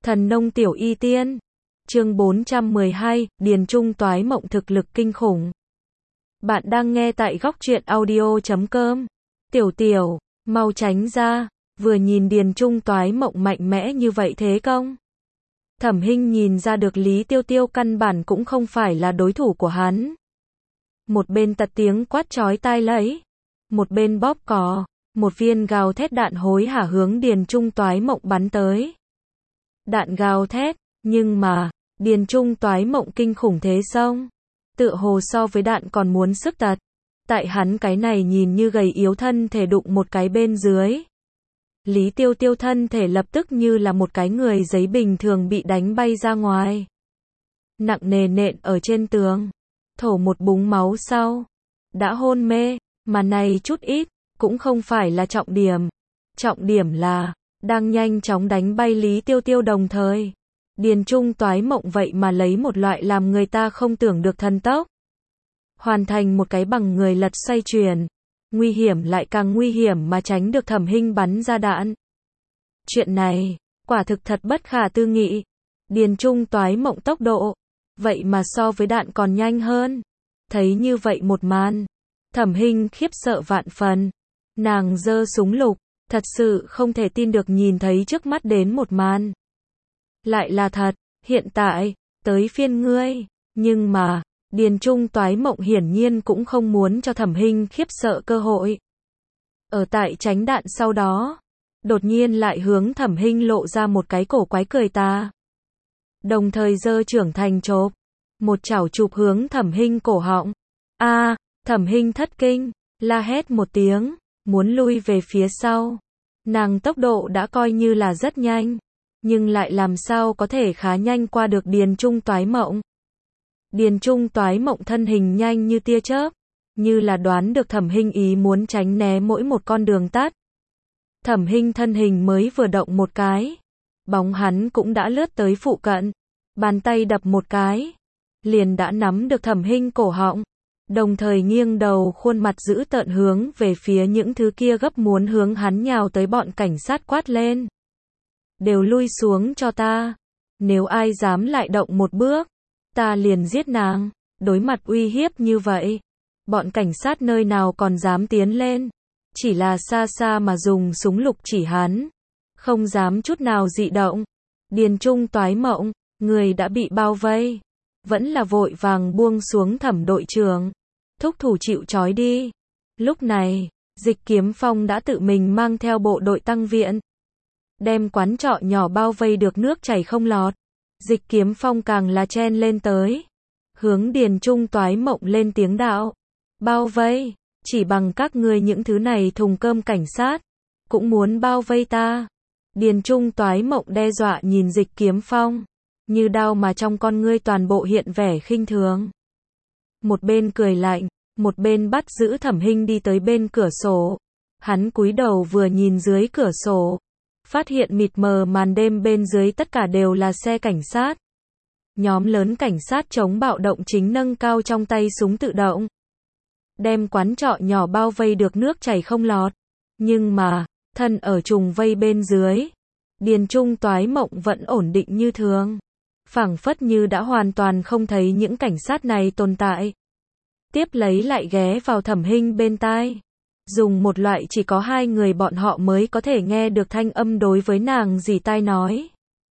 Thần nông tiểu y tiên. Chương 412, Điền Trung toái mộng thực lực kinh khủng. Bạn đang nghe tại góc truyện audio.com. Tiểu tiểu, mau tránh ra, vừa nhìn Điền Trung toái mộng mạnh mẽ như vậy thế công. Thẩm Hinh nhìn ra được Lý Tiêu Tiêu căn bản cũng không phải là đối thủ của hắn. Một bên tật tiếng quát chói tai lấy, một bên bóp cò, một viên gào thét đạn hối hả hướng Điền Trung toái mộng bắn tới. Đạn gào thét, nhưng mà, Điền Trung toái mộng kinh khủng thế xong. Tựa hồ so với đạn còn muốn sức tật. Tại hắn cái này nhìn như gầy yếu thân thể đụng một cái bên dưới. Lý Tiêu Tiêu thân thể lập tức như là một cái người giấy bình thường bị đánh bay ra ngoài. Nặng nề nện ở trên tường. Thổ một búng máu sau. Đã hôn mê, mà này chút ít, cũng không phải là trọng điểm. Trọng điểm là, đang nhanh chóng đánh bay Lý Tiêu Tiêu đồng thời. Điền Trung toái mộng vậy mà lấy một loại làm người ta không tưởng được thần tốc. Hoàn thành một cái bằng người lật xoay chuyển. Nguy hiểm lại càng nguy hiểm mà tránh được Thẩm Hinh bắn ra đạn. Chuyện này, quả thực thật bất khả tư nghị. Điền Trung toái mộng tốc độ, vậy mà so với đạn còn nhanh hơn. Thấy như vậy một màn, Thẩm Hinh khiếp sợ vạn phần. Nàng giơ súng lục, thật sự không thể tin được nhìn thấy trước mắt đến một màn. Lại là thật, hiện tại, tới phiên ngươi, nhưng mà, Điền Trung toái mộng hiển nhiên cũng không muốn cho Thẩm Hinh khiếp sợ cơ hội. Ở tại tránh đạn sau đó, đột nhiên lại hướng Thẩm Hinh lộ ra một cái cổ quái cười ta. Đồng thời giơ trưởng thành chộp, một chảo chụp hướng Thẩm Hinh cổ họng. A, Thẩm Hinh thất kinh, la hét một tiếng, muốn lui về phía sau. Nàng tốc độ đã coi như là rất nhanh, nhưng lại làm sao có thể khá nhanh qua được Điền Trung toái mộng. Điền Trung toái mộng thân hình nhanh như tia chớp, như là đoán được Thẩm Hinh ý muốn tránh né mỗi một con đường tắt. Thẩm Hinh thân hình mới vừa động một cái, bóng hắn cũng đã lướt tới phụ cận, bàn tay đập một cái, liền đã nắm được Thẩm Hinh cổ họng, đồng thời nghiêng đầu khuôn mặt dữ tợn hướng về phía những thứ kia gấp muốn hướng hắn nhào tới bọn cảnh sát quát lên. Đều lui xuống cho ta, nếu ai dám lại động một bước, ta liền giết nàng. Đối mặt uy hiếp như vậy, bọn cảnh sát nơi nào còn dám tiến lên, chỉ là xa xa mà dùng súng lục chỉ hắn, không dám chút nào dị động. Điền Trung toái mộng, người đã bị bao vây, vẫn là vội vàng buông xuống Thẩm đội trưởng, thúc thủ chịu trói đi. Lúc này, Dịch Kiếm Phong đã tự mình mang theo bộ đội tăng viện, đem quán trọ nhỏ bao vây được nước chảy không lọt. Dịch Kiếm Phong càng là chen lên tới, hướng Điền Trung toái mộng lên tiếng đạo. Bao vây, chỉ bằng các ngươi những thứ này thùng cơm cảnh sát, cũng muốn bao vây ta. Điền Trung toái mộng đe dọa nhìn Dịch Kiếm Phong, như đao mà trong con ngươi toàn bộ hiện vẻ khinh thường. Một bên cười lạnh, một bên bắt giữ Thẩm Hinh đi tới bên cửa sổ. Hắn cúi đầu vừa nhìn dưới cửa sổ, phát hiện mịt mờ màn đêm bên dưới tất cả đều là xe cảnh sát. Nhóm lớn cảnh sát chống bạo động chính nâng cao trong tay súng tự động, đem quán trọ nhỏ bao vây được nước chảy không lọt. Nhưng mà, thân ở trùng vây bên dưới, Điền Trung toái mộng vẫn ổn định như thường, phảng phất như đã hoàn toàn không thấy những cảnh sát này tồn tại. Tiếp lấy lại ghé vào Thẩm Hinh bên tai, dùng một loại chỉ có hai người bọn họ mới có thể nghe được thanh âm đối với nàng dì tai nói.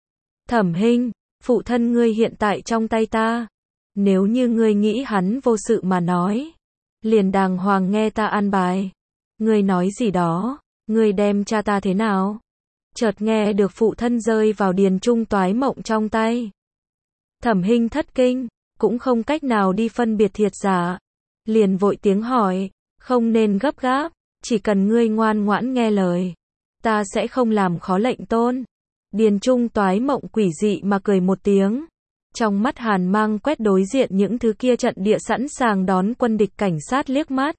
Thẩm Hinh, phụ thân ngươi hiện tại trong tay ta. Nếu như ngươi nghĩ hắn vô sự mà nói, liền đàng hoàng nghe ta an bài. Ngươi nói gì đó, ngươi đem cha ta thế nào? Chợt nghe được phụ thân rơi vào Điền Trung toái mộng trong tay. Thẩm Hinh thất kinh, cũng không cách nào đi phân biệt thiệt giả. Liền vội tiếng hỏi, không nên gấp gáp, chỉ cần ngươi ngoan ngoãn nghe lời, ta sẽ không làm khó lệnh tôn. Điền Trung toái mộng quỷ dị mà cười một tiếng, trong mắt hàn mang quét đối diện những thứ kia trận địa sẵn sàng đón quân địch cảnh sát liếc mắt.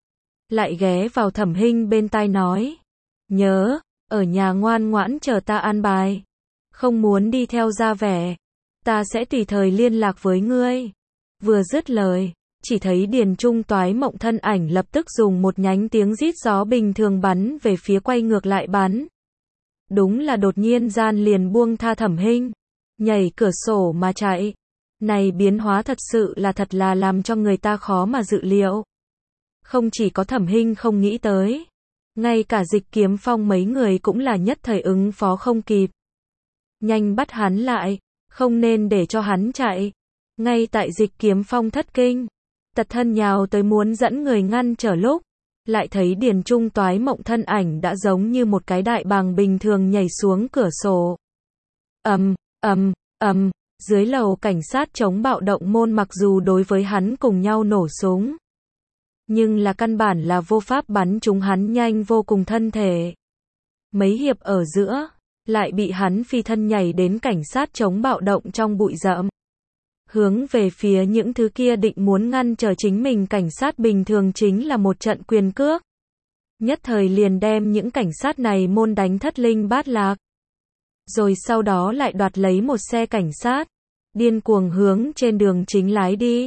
Lại ghé vào Thẩm Hinh bên tai nói, nhớ, ở nhà ngoan ngoãn chờ ta an bài, không muốn đi theo ra vẻ, ta sẽ tùy thời liên lạc với ngươi. Vừa dứt lời, chỉ thấy Điền Trung toái mộng thân ảnh lập tức dùng một nhánh tiếng rít gió bình thường bắn về phía quay ngược lại bắn. Đúng là đột nhiên gian liền buông tha Thẩm Hinh, nhảy cửa sổ mà chạy. Này biến hóa thật sự là làm cho người ta khó mà dự liệu. Không chỉ có Thẩm Hinh không nghĩ tới, ngay cả Dịch Kiếm Phong mấy người cũng là nhất thời ứng phó không kịp. Nhanh bắt hắn lại, không nên để cho hắn chạy. Ngay tại Dịch Kiếm Phong thất kinh, tật thân nhào tới muốn dẫn người ngăn trở lúc, lại thấy Điền Trung Toái Mộng thân ảnh đã giống như một cái đại bàng bình thường nhảy xuống cửa sổ. Dưới lầu cảnh sát chống bạo động môn mặc dù đối với hắn cùng nhau nổ súng, nhưng là căn bản là vô pháp bắn trúng hắn nhanh vô cùng thân thể. Mấy hiệp ở giữa, lại bị hắn phi thân nhảy đến cảnh sát chống bạo động trong bụi rậm. Hướng về phía những thứ kia định muốn ngăn trở chính mình cảnh sát bình thường chính là một trận quyền cước. Nhất thời liền đem những cảnh sát này môn đánh thất linh bát lạc. Rồi sau đó lại đoạt lấy một xe cảnh sát, điên cuồng hướng trên đường chính lái đi.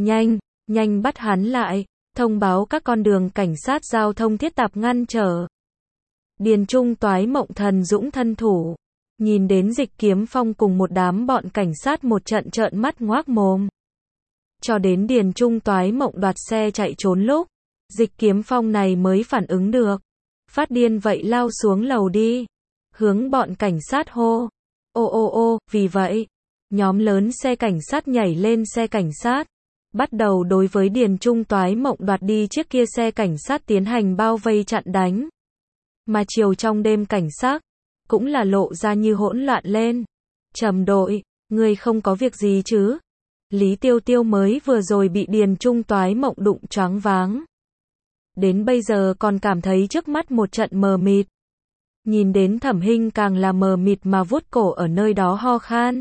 Nhanh bắt hắn lại, thông báo các con đường cảnh sát giao thông thiết tạp ngăn trở. Điền Trung Toái Mộng thần dũng thân thủ, nhìn đến Dịch Kiếm Phong cùng một đám bọn cảnh sát một trận trợn mắt ngoác mồm. Cho đến Điền Trung Toái Mộng đoạt xe chạy trốn lúc, Dịch Kiếm Phong này mới phản ứng được. Phát điên vậy lao xuống lầu đi, hướng bọn cảnh sát hô. Vì vậy, nhóm lớn xe cảnh sát nhảy lên xe cảnh sát, bắt đầu đối với Điền Trung Toái Mộng đoạt đi chiếc kia xe cảnh sát tiến hành bao vây chặn đánh. Mà chiều trong đêm cảnh sát, cũng là lộ ra như hỗn loạn lên. Trầm đội, ngươi không có việc gì chứ? Lý Tiêu Tiêu mới vừa rồi bị Điền Trung Toái Mộng đụng choáng váng. Đến bây giờ còn cảm thấy trước mắt một trận mờ mịt. Nhìn đến Thẩm Hinh càng là mờ mịt mà vuốt cổ ở nơi đó ho khan.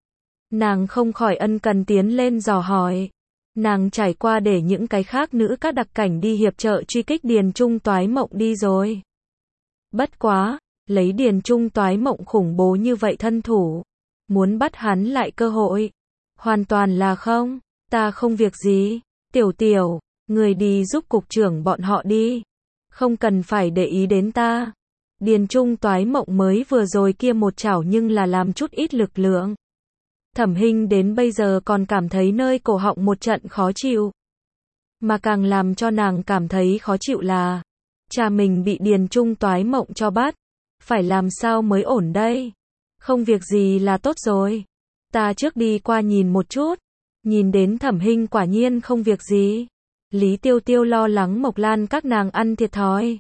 Nàng không khỏi ân cần tiến lên dò hỏi. Nàng trải qua để những cái khác nữ các đặc cảnh đi hiệp trợ truy kích Điền Trung Toái Mộng đi rồi. Bất quá, lấy Điền Trung Toái Mộng khủng bố như vậy thân thủ, muốn bắt hắn lại cơ hội, hoàn toàn là không. Ta không việc gì, Tiểu, người đi giúp cục trưởng bọn họ đi, không cần phải để ý đến ta. Điền Trung Toái Mộng mới vừa rồi kia một chảo nhưng là làm chút ít lực lượng. Thẩm Hinh đến bây giờ còn cảm thấy nơi cổ họng một trận khó chịu. Mà càng làm cho nàng cảm thấy khó chịu là cha mình bị Điền Trung Toái Mộng cho bắt. Phải làm sao mới ổn đây? Không việc gì là tốt rồi. Ta trước đi qua nhìn một chút. Nhìn đến Thẩm Hinh quả nhiên không việc gì. Lý Tiêu Tiêu lo lắng Mộc Lan các nàng ăn thiệt thòi.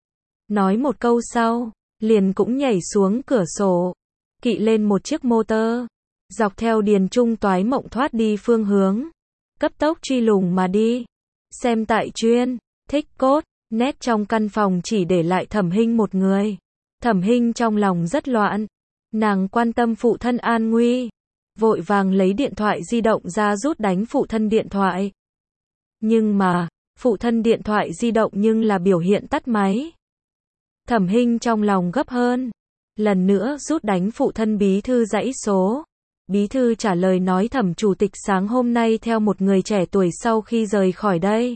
Nói một câu sau, liền cũng nhảy xuống cửa sổ, kỵ lên một chiếc motor, dọc theo Điền Trung Toái Mộng thoát đi phương hướng, cấp tốc truy lùng mà đi. Xem tại chuyên, thích cốt, nét trong căn phòng chỉ để lại Thẩm Hinh một người. Thẩm Hinh trong lòng rất loạn, nàng quan tâm phụ thân an nguy, vội vàng lấy điện thoại di động ra rút đánh phụ thân điện thoại. Nhưng mà, phụ thân điện thoại di động nhưng là biểu hiện tắt máy. Thẩm Hinh trong lòng gấp hơn, lần nữa rút đánh phụ thân bí thư dãy số. Bí thư trả lời nói Thẩm chủ tịch sáng hôm nay theo một người trẻ tuổi sau khi rời khỏi đây.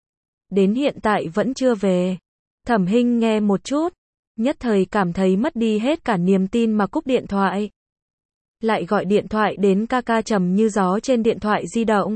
Đến hiện tại vẫn chưa về. Thẩm Hinh nghe một chút, nhất thời cảm thấy mất đi hết cả niềm tin mà cúp điện thoại. Lại gọi điện thoại đến ca ca Trầm Như Gió trên điện thoại di động.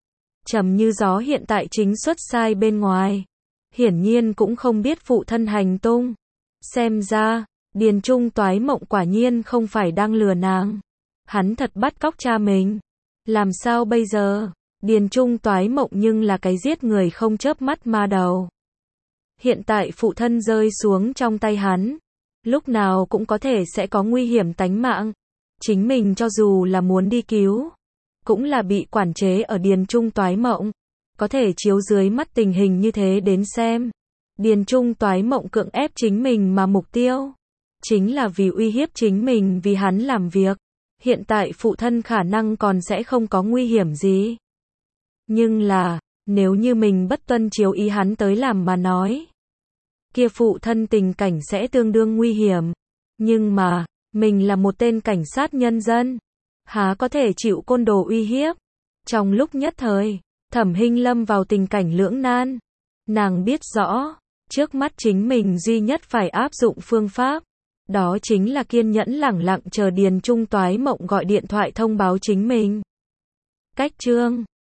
Trầm Như Gió hiện tại chính xuất sai bên ngoài, hiển nhiên cũng không biết phụ thân hành tung. Xem ra, Điền Trung Toái Mộng quả nhiên không phải đang lừa nàng. Hắn thật bắt cóc cha mình. Làm sao bây giờ? Điền Trung Toái Mộng nhưng là cái giết người không chớp mắt ma đầu. Hiện tại phụ thân rơi xuống trong tay hắn, lúc nào cũng có thể sẽ có nguy hiểm tánh mạng. Chính mình cho dù là muốn đi cứu, cũng là bị quản chế ở Điền Trung Toái Mộng. Có thể chiếu dưới mắt tình hình như thế đến xem. Điền Trung Toái Mộng cưỡng ép chính mình mà mục tiêu chính là vì uy hiếp chính mình vì hắn làm việc. Hiện tại phụ thân khả năng còn sẽ không có nguy hiểm gì. Nhưng là, nếu như mình bất tuân chiếu ý hắn tới làm mà nói, kia phụ thân tình cảnh sẽ tương đương nguy hiểm. Nhưng mà, mình là một tên cảnh sát nhân dân, há có thể chịu côn đồ uy hiếp. Trong lúc nhất thời, Thẩm Hinh lâm vào tình cảnh lưỡng nan. Nàng biết rõ, trước mắt chính mình duy nhất phải áp dụng phương pháp, Đó chính là kiên nhẫn lẳng lặng chờ Điền Trung toái mộng gọi điện thoại thông báo chính mình. Cách chương